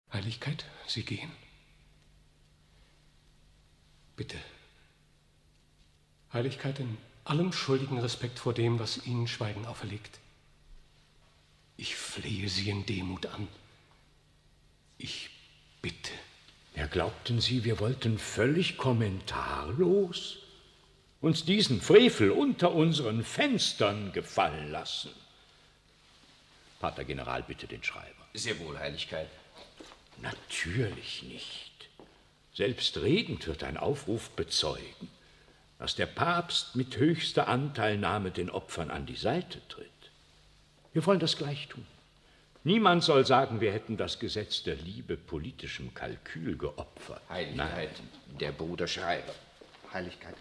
Heiligkeit, Sie gehen. Bitte. Heiligkeit, in allem schuldigen Respekt vor dem, was Ihnen Schweigen auferlegt. Ich flehe Sie in Demut an. Ich bitte. Ja, glaubten Sie, wir wollten völlig kommentarlos uns diesen Frevel unter unseren Fenstern gefallen lassen? Pater General, bitte den Schreiber. Sehr wohl, Heiligkeit. Natürlich nicht. Selbstredend wird ein Aufruf bezeugen, dass der Papst mit höchster Anteilnahme den Opfern an die Seite tritt. Wir wollen das gleich tun. Niemand soll sagen, wir hätten das Gesetz der Liebe politischem Kalkül geopfert. Heiligkeit, nein. Der Bruder Schreiber. Heiligkeit.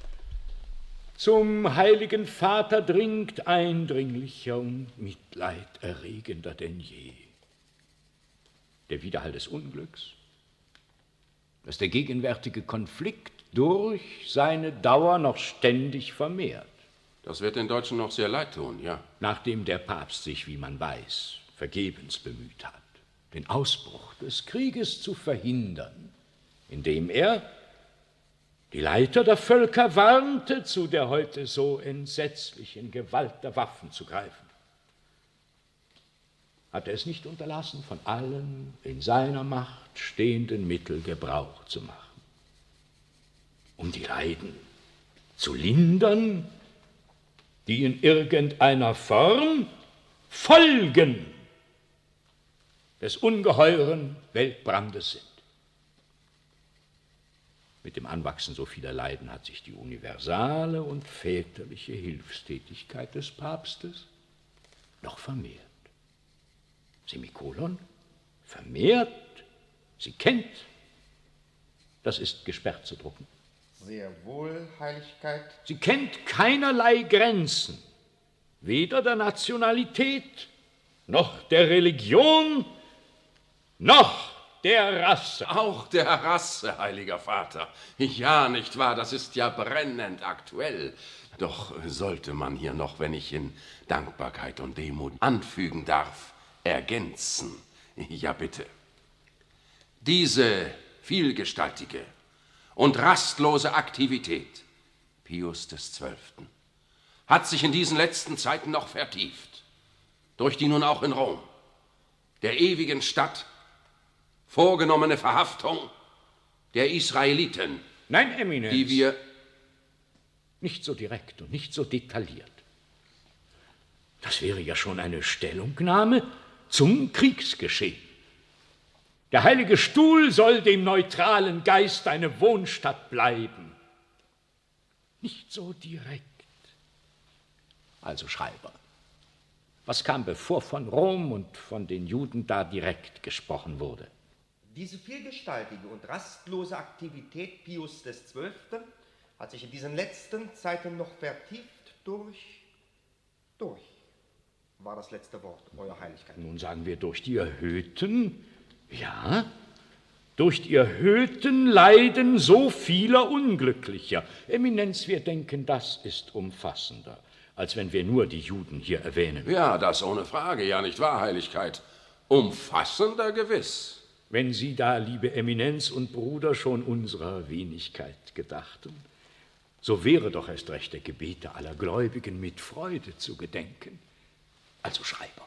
Zum Heiligen Vater dringt eindringlicher und mitleiderregender denn je. Der Widerhall des Unglücks, dass der gegenwärtige Konflikt durch seine Dauer noch ständig vermehrt. Das wird den Deutschen noch sehr leid tun, ja. Nachdem der Papst sich, wie man weiß, vergebens bemüht hat, den Ausbruch des Krieges zu verhindern, indem er die Leiter der Völker warnte, zu der heute so entsetzlichen Gewalt der Waffen zu greifen, hat er es nicht unterlassen, von allen in seiner Macht stehenden Mitteln Gebrauch zu machen, um die Leiden zu lindern, die in irgendeiner Form Folgen des ungeheuren Weltbrandes sind. Mit dem Anwachsen so vieler Leiden hat sich die universale und väterliche Hilfstätigkeit des Papstes noch vermehrt. Semikolon, vermehrt, sie kennt, das ist gesperrt zu drucken. Sehr wohl, Heiligkeit. Sie kennt keinerlei Grenzen, weder der Nationalität, noch der Religion, noch der Rasse. Auch der Rasse, Heiliger Vater. Ja, nicht wahr, das ist ja brennend aktuell. Doch sollte man hier noch, wenn ich in Dankbarkeit und Demut anfügen darf, ergänzen. Ja, bitte. Diese vielgestaltige und rastlose Aktivität Pius XII. Hat sich in diesen letzten Zeiten noch vertieft, durch die nun auch in Rom, der ewigen Stadt, vorgenommene Verhaftung der Israeliten. Nein, Eminenz, die wir nicht so direkt und nicht so detailliert. Das wäre ja schon eine Stellungnahme zum Kriegsgeschehen. Der Heilige Stuhl soll dem neutralen Geist eine Wohnstatt bleiben. Nicht so direkt. Also Schreiber, was kam, bevor von Rom und von den Juden da direkt gesprochen wurde? Diese vielgestaltige und rastlose Aktivität Pius XII. Hat sich in diesen letzten Zeiten noch vertieft durch war das letzte Wort, Euer Heiligkeit. Nun sagen wir durch die erhöhten, ja, durch die erhöhten Leiden so vieler Unglücklicher. Eminenz, wir denken, das ist umfassender, als wenn wir nur die Juden hier erwähnen. Ja, das ohne Frage, ja nicht wahr, Heiligkeit? Umfassender gewiss. Wenn Sie da, liebe Eminenz und Bruder, schon unserer Wenigkeit gedachten, so wäre doch erst recht der Gebete aller Gläubigen mit Freude zu gedenken. Also Schreiber,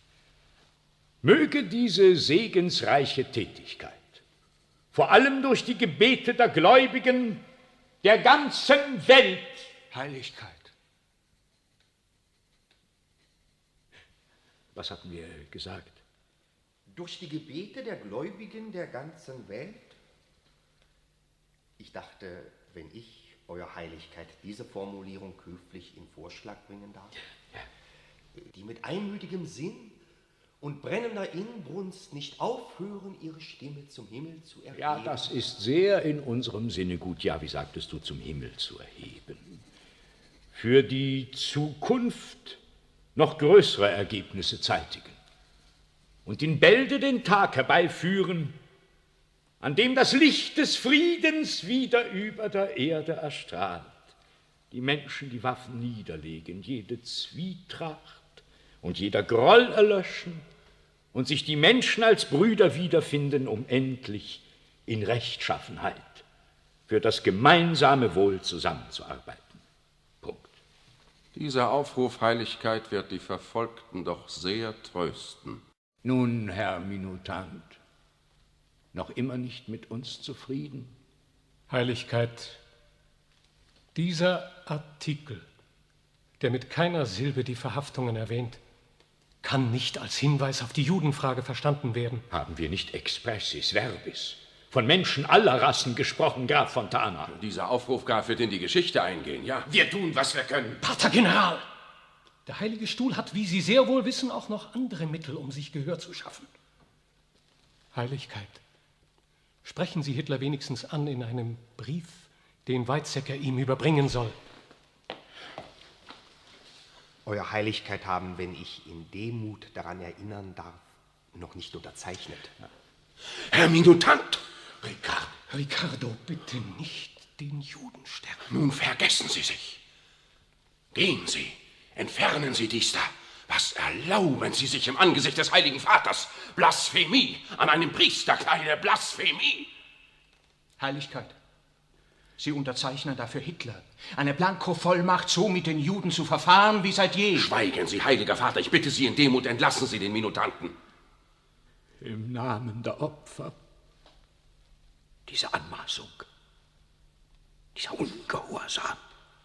möge diese segensreiche Tätigkeit, vor allem durch die Gebete der Gläubigen der ganzen Welt, Heiligkeit. Was hatten wir gesagt? Durch die Gebete der Gläubigen der ganzen Welt? Ich dachte, wenn ich, Euer Heiligkeit, diese Formulierung höflich in Vorschlag bringen darf, die mit einmütigem Sinn und brennender Inbrunst nicht aufhören, ihre Stimme zum Himmel zu erheben. Ja, das ist sehr in unserem Sinne gut. Ja, wie sagtest du, zum Himmel zu erheben. Für die Zukunft noch größere Ergebnisse zeitigen und in Bälde den Tag herbeiführen, an dem das Licht des Friedens wieder über der Erde erstrahlt, die Menschen die Waffen niederlegen, jede Zwietracht und jeder Groll erlöschen und sich die Menschen als Brüder wiederfinden, um endlich in Rechtschaffenheit für das gemeinsame Wohl zusammenzuarbeiten. Punkt. Dieser Aufruf, Heiligkeit, wird die Verfolgten doch sehr trösten. Nun, Herr Minutant, noch immer nicht mit uns zufrieden? Heiligkeit, dieser Artikel, der mit keiner Silbe die Verhaftungen erwähnt, kann nicht als Hinweis auf die Judenfrage verstanden werden. Haben wir nicht expressis verbis von Menschen aller Rassen gesprochen, Graf Fontana? Dieser Aufruf, Graf, wird in die Geschichte eingehen, ja? Wir tun, was wir können. Pater General! Der Heilige Stuhl hat, wie Sie sehr wohl wissen, auch noch andere Mittel, um sich Gehör zu schaffen. Heiligkeit, sprechen Sie Hitler wenigstens an in einem Brief, den Weizsäcker ihm überbringen soll. Euer Heiligkeit haben, wenn ich in Demut daran erinnern darf, noch nicht unterzeichnet. Herr Minutant! Ricardo, bitte nicht den Judenstern. Nun vergessen Sie sich. Gehen Sie, entfernen Sie dies da. Was erlauben Sie sich im Angesicht des Heiligen Vaters? Blasphemie an einem Priester, kleine Blasphemie. Heiligkeit, Sie unterzeichnen dafür Hitler eine Blanko-Vollmacht, so mit den Juden zu verfahren wie seit je. Schweigen Sie, Heiliger Vater, ich bitte Sie in Demut, entlassen Sie den Minutanten. Im Namen der Opfer. Diese Anmaßung, dieser Ungehorsam,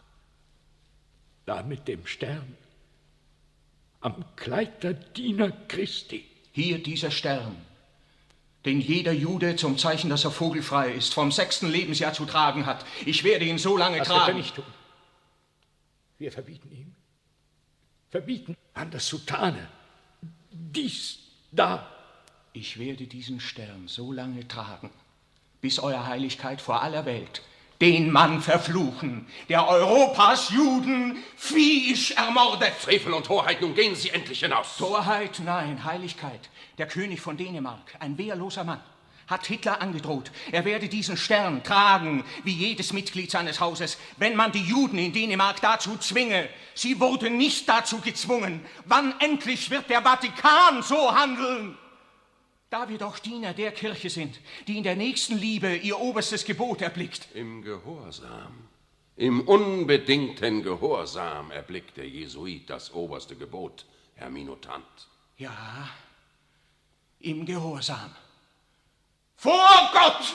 da mit dem Stern am Kleid der Diener Christi. Hier dieser Stern, den jeder Jude zum Zeichen, dass er vogelfrei ist, vom 6. Lebensjahr zu tragen hat. Ich werde ihn so lange Das tragen. wird er nicht tun. Wir verbieten ihm, verbieten an der Soutane dies da. Ich werde diesen Stern so lange tragen, bis Euer Heiligkeit vor aller Welt den Mann verfluchen, der Europas Juden viehisch ermordet. Frevel und Torheit, nun gehen Sie endlich hinaus. Torheit, nein, Heiligkeit. Der König von Dänemark, ein wehrloser Mann, hat Hitler angedroht, er werde diesen Stern tragen, wie jedes Mitglied seines Hauses, wenn man die Juden in Dänemark dazu zwinge. Sie wurden nicht dazu gezwungen. Wann endlich wird der Vatikan so handeln? Da wir doch Diener der Kirche sind, die in der Nächstenliebe ihr oberstes Gebot erblickt. Im Gehorsam, im unbedingten Gehorsam erblickt der Jesuit das oberste Gebot, Herr Minutant. Ja, im Gehorsam. Vor Gott!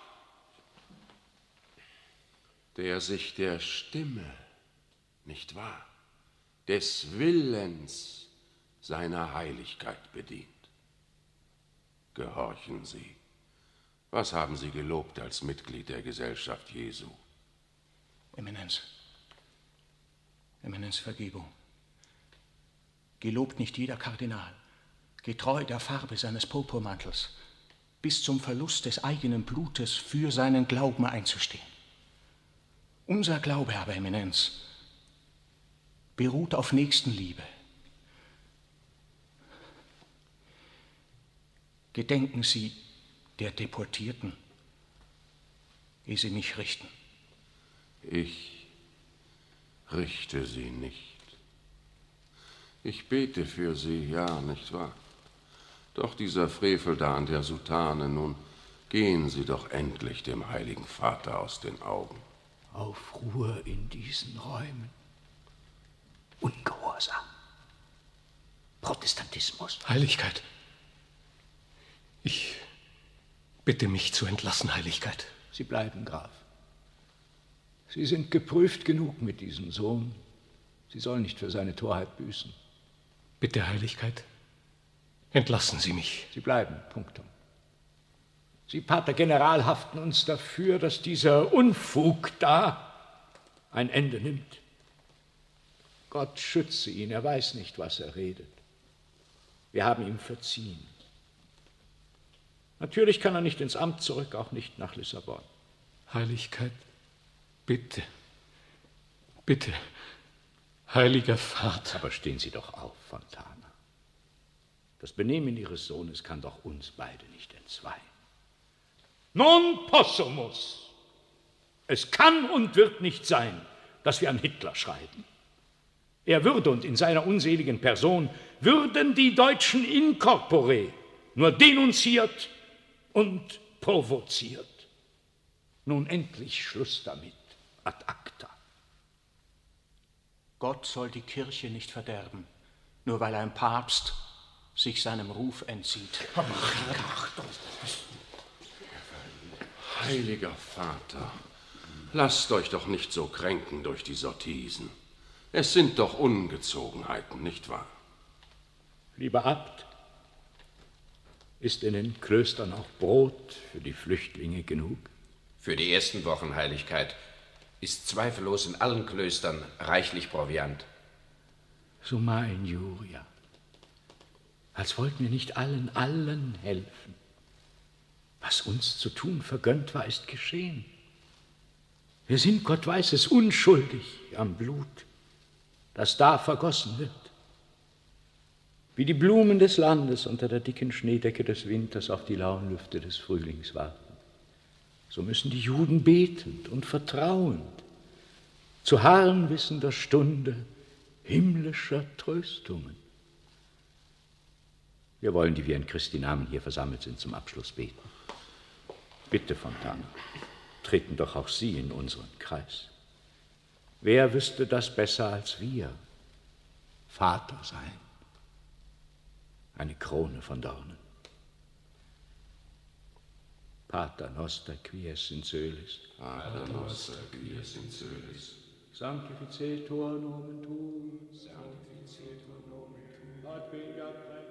Der sich der Stimme, nicht wahr, des Willens seiner Heiligkeit bedient. Gehorchen Sie. Was haben Sie gelobt als Mitglied der Gesellschaft Jesu? Eminenz, Vergebung. Gelobt nicht jeder Kardinal, getreu der Farbe seines Purpurmantels, bis zum Verlust des eigenen Blutes für seinen Glauben einzustehen. Unser Glaube aber, Eminenz, beruht auf Nächstenliebe. Gedenken Sie der Deportierten, ehe Sie mich richten. Ich richte Sie nicht. Ich bete für Sie, ja, nicht wahr? Doch dieser Frevel da an der Soutane, nun gehen Sie doch endlich dem Heiligen Vater aus den Augen. Aufruhr in diesen Räumen. Ungehorsam. Protestantismus. Heiligkeit, ich bitte mich zu entlassen, Heiligkeit. Sie bleiben, Graf. Sie sind geprüft genug mit diesem Sohn. Sie sollen nicht für seine Torheit büßen. Bitte, Heiligkeit, entlassen Sie mich. Sie bleiben, punktum. Sie, Pater General, haften uns dafür, dass dieser Unfug da ein Ende nimmt. Gott schütze ihn, er weiß nicht, was er redet. Wir haben ihm verziehen. Natürlich kann er nicht ins Amt zurück, auch nicht nach Lissabon. Heiligkeit, bitte, bitte, Heiliger Vater. Aber stehen Sie doch auf, Fontana. Das Benehmen Ihres Sohnes kann doch uns beide nicht entzweien. Non possumus. Es kann und wird nicht sein, dass wir an Hitler schreiben. Er würde und in seiner unseligen Person würden die Deutschen in corpore nur denunziert und provoziert. Nun endlich Schluss damit, ad acta. Gott soll die Kirche nicht verderben, nur weil ein Papst sich seinem Ruf entzieht. Heiliger Vater, lasst euch doch nicht so kränken durch die Sottisen. Es sind doch Ungezogenheiten, nicht wahr? Lieber Abt, ist in den Klöstern auch Brot für die Flüchtlinge genug? Für die ersten Wochen, Heiligkeit, ist zweifellos in allen Klöstern reichlich Proviant. Summa injuria. Als wollten wir nicht allen helfen. Was uns zu tun vergönnt war, ist geschehen. Wir sind, Gott weiß es, unschuldig am Blut, das da vergossen wird. Wie die Blumen des Landes unter der dicken Schneedecke des Winters auf die lauen Lüfte des Frühlings warten. So müssen die Juden betend und vertrauend zu harren wissender Stunde himmlischer Tröstungen. Wir wollen, die wir in Christi Namen hier versammelt sind, zum Abschluss beten. Bitte, Fontana, treten doch auch Sie in unseren Kreis. Wer wüsste das besser als wir? Vater sein. Eine Krone von Dornen. Pater noster, qui es in coelis. Pater noster, qui es in coelis. Sanctificetur nomen tuum. Sanctificetur nomen tuum. Ad venga